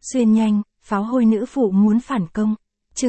Xuyên nhanh, pháo hôi nữ phụ muốn phản công. Chương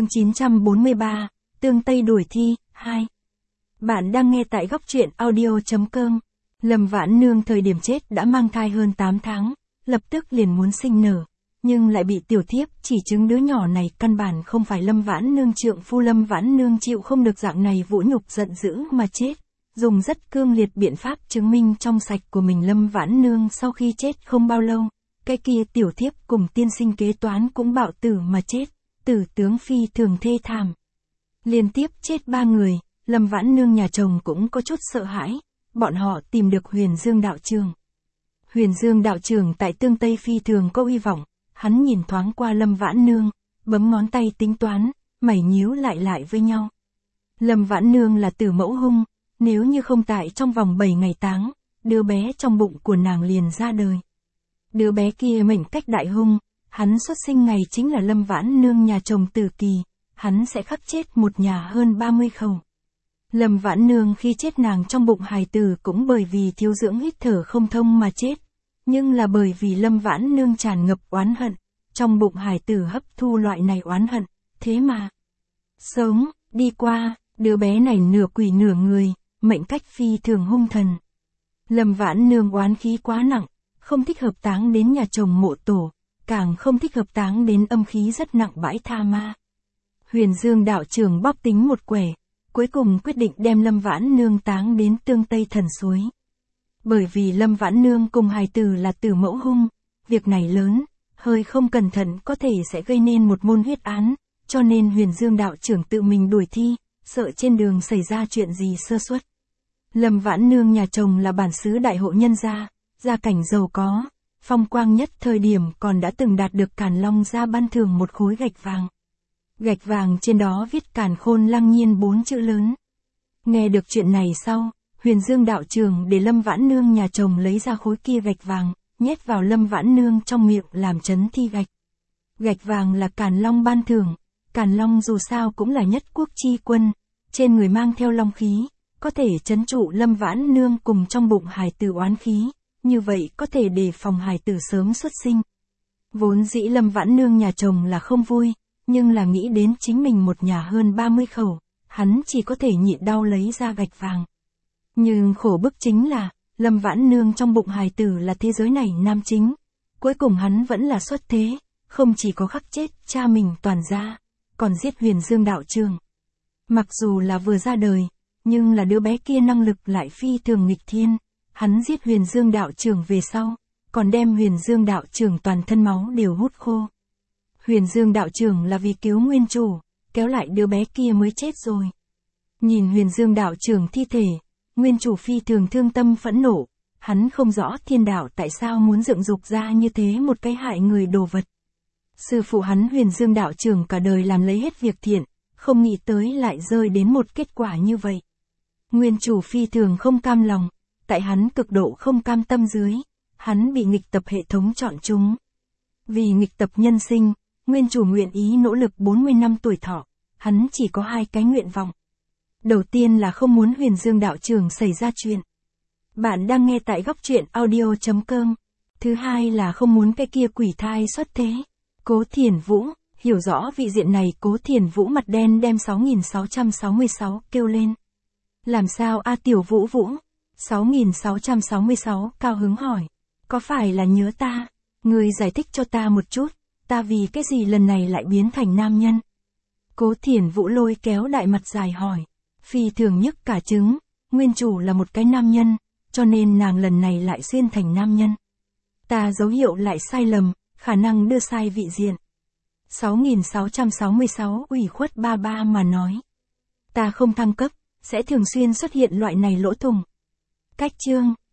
943, Tương Tây đuổi thi, 2. Bạn đang nghe tại góc truyện audio.com. Lâm Vãn Nương thời điểm chết đã mang thai hơn 8 tháng, lập tức liền muốn sinh nở, nhưng lại bị tiểu thiếp chỉ chứng đứa nhỏ này căn bản không phải Lâm Vãn Nương trượng phu. Lâm Vãn Nương chịu không được dạng này vũ nhục, giận dữ mà chết, dùng rất cương liệt biện pháp chứng minh trong sạch của mình. Lâm Vãn Nương sau khi chết không bao lâu, cái kia tiểu thiếp cùng tiên sinh kế toán cũng bạo tử mà chết, tử tướng phi thường thê thảm. Liên tiếp chết 3 người, Lâm Vãn Nương nhà chồng cũng có chút sợ hãi, bọn họ tìm được Huyền Dương đạo trưởng. Huyền Dương đạo trưởng tại Tương Tây phi thường có uy vọng, hắn nhìn thoáng qua Lâm Vãn Nương, bấm ngón tay tính toán, mày nhíu lại với nhau. Lâm Vãn Nương là tử mẫu hung, nếu như không tại trong vòng 7 ngày táng, đứa bé trong bụng của nàng liền ra đời. Đứa bé kia mệnh cách đại hung, hắn xuất sinh ngày chính là Lâm Vãn Nương nhà chồng tử kỳ, hắn sẽ khắc chết một nhà hơn 30 khẩu. Lâm Vãn Nương khi chết nàng trong bụng hài tử cũng bởi vì thiếu dưỡng hít thở không thông mà chết, nhưng là bởi vì Lâm Vãn Nương tràn ngập oán hận, trong bụng hài tử hấp thu loại này oán hận, thế mà sống đi qua, đứa bé này nửa quỷ nửa người, mệnh cách phi thường hung thần. Lâm Vãn Nương oán khí quá nặng, không thích hợp táng đến nhà chồng mộ tổ, càng không thích hợp táng đến âm khí rất nặng bãi tha ma. Huyền Dương đạo trưởng bóp tính một quẻ, cuối cùng quyết định đem Lâm Vãn Nương táng đến Tương Tây Thần Suối. Bởi vì Lâm Vãn Nương cùng hài tử là tử mẫu hung, việc này lớn, hơi không cẩn thận có thể sẽ gây nên một môn huyết án, cho nên Huyền Dương đạo trưởng tự mình đuổi thi, sợ trên đường xảy ra chuyện gì sơ suất. Lâm Vãn Nương nhà chồng là bản xứ đại hộ nhân gia cảnh giàu có, phong quang nhất thời điểm còn đã từng đạt được Càn Long gia ban thưởng một khối gạch vàng. Gạch vàng trên đó viết Càn Khôn Lăng Nhiên 4 chữ lớn. Nghe được chuyện này sau, Huyền Dương đạo trưởng để Lâm Vãn Nương nhà chồng lấy ra khối kia gạch vàng, nhét vào Lâm Vãn Nương trong miệng làm trấn thi gạch. Gạch vàng là Càn Long ban thưởng, Càn Long dù sao cũng là nhất quốc chi quân, trên người mang theo long khí, có thể trấn trụ Lâm Vãn Nương cùng trong bụng hài tử oán khí, như vậy có thể đề phòng hài tử sớm xuất sinh. Vốn dĩ Lâm Vãn Nương nhà chồng là không vui, nhưng là nghĩ đến chính mình một nhà hơn 30 khẩu, hắn chỉ có thể nhịn đau lấy ra gạch vàng. Nhưng khổ bức chính là, Lâm Vãn Nương trong bụng hài tử là thế giới này nam chính, cuối cùng hắn vẫn là xuất thế, không chỉ có khắc chết cha mình toàn gia, còn giết Huyền Dương đạo trưởng. Mặc dù là vừa ra đời, nhưng là đứa bé kia năng lực lại phi thường nghịch thiên, hắn giết Huyền Dương đạo trưởng về sau, còn đem Huyền Dương đạo trưởng toàn thân máu đều hút khô. Huyền Dương đạo trưởng là vì cứu nguyên chủ, kéo lại đứa bé kia mới chết rồi. Nhìn Huyền Dương đạo trưởng thi thể, nguyên chủ phi thường thương tâm phẫn nộ, hắn không rõ thiên đạo tại sao muốn dựng dục ra như thế một cái hại người đồ vật. Sư phụ hắn Huyền Dương đạo trưởng cả đời làm lấy hết việc thiện, không nghĩ tới lại rơi đến một kết quả như vậy. Nguyên chủ phi thường không cam lòng, tại hắn cực độ không cam tâm dưới, hắn bị nghịch tập hệ thống chọn chúng. Vì nghịch tập nhân sinh, nguyên chủ nguyện ý nỗ lực 40 năm tuổi thọ, hắn chỉ có 2 cái nguyện vọng. Đầu tiên là không muốn Huyền Dương đạo trưởng xảy ra chuyện. Bạn đang nghe tại góc truyện audio.com. Thứ hai là không muốn cái kia quỷ thai xuất thế. Cố Thiền Vũ, hiểu rõ vị diện này. Cố Thiền Vũ mặt đen đem 6666 kêu lên. Làm sao a Tiểu Vũ Vũ? 6666 cao hứng hỏi. Có phải là nhớ ta? Người giải thích cho ta một chút, ta vì cái gì lần này lại biến thành nam nhân? Cố Thiền Vũ lôi kéo đại mặt dài hỏi. Phi thường nhức cả trứng, nguyên chủ là một cái nam nhân, cho nên nàng lần này lại xuyên thành nam nhân. Ta dấu hiệu lại sai lầm, khả năng đưa sai vị diện. 6666 ủy khuất ba ba mà nói. Ta không thăng cấp, sẽ thường xuyên xuất hiện loại này lỗ thủng. Cách chương.